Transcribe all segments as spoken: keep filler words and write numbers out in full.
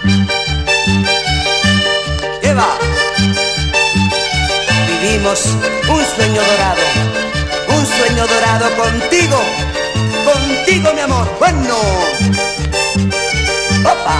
Lleva. Vivimos un sueño dorado, un sueño dorado contigo, contigo mi amor. Bueno. Opa.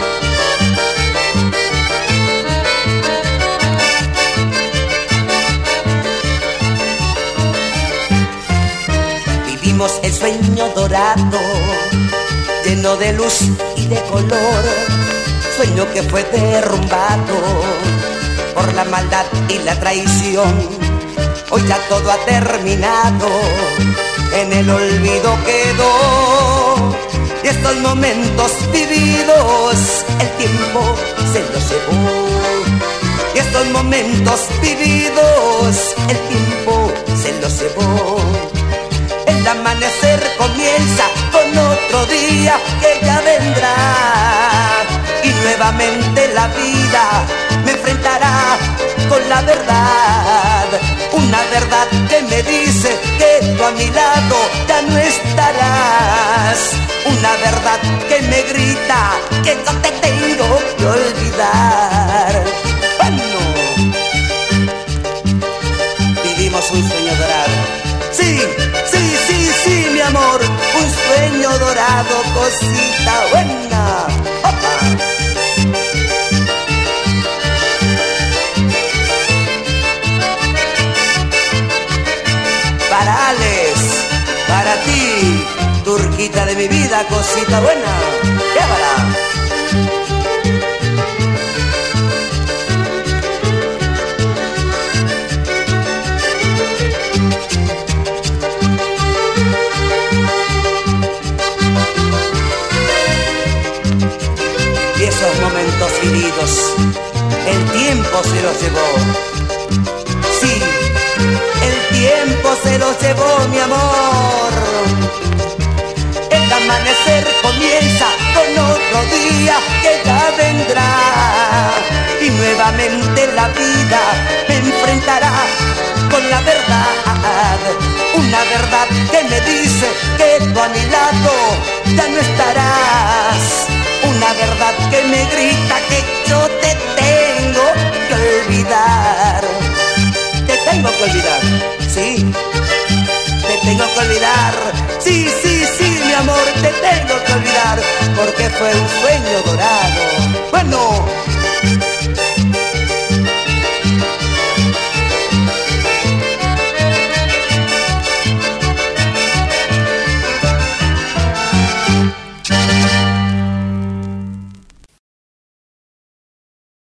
Vivimos el sueño dorado, lleno de luz y de color, sueño que fue derrumbado por la maldad y la traición. Hoy ya todo ha terminado, en el olvido quedó, y estos momentos vividos el tiempo se los llevó. Y estos momentos vividos el tiempo se los llevó. El amanecer comienza con otro día que ya vendrá, y nuevamente la vida me enfrentará con la verdad. Una verdad que me dice que tú a mi lado ya no estarás. Una verdad que me grita que no te tengo que olvidar. Bueno, vivimos un sueño dorado. Sí, sí, sí, sí, mi amor, un sueño dorado, cosita buena. ¡Opa! Para Alex, para ti, turquita de mi vida, cosita buena. Llévala. Y esos momentos vividos, el tiempo se los llevó. Sí, el tiempo se los llevó, mi amor. El amanecer comienza con otro día que ya vendrá, y nuevamente la vida me enfrentará con la verdad. Una verdad que me dice que tú a mi lado ya no estarás. Una verdad que me grita que yo te tengo que olvidar. Te tengo que olvidar, sí. Te tengo que olvidar, sí, sí, sí, mi amor, te tengo que olvidar, porque fue un sueño dorado.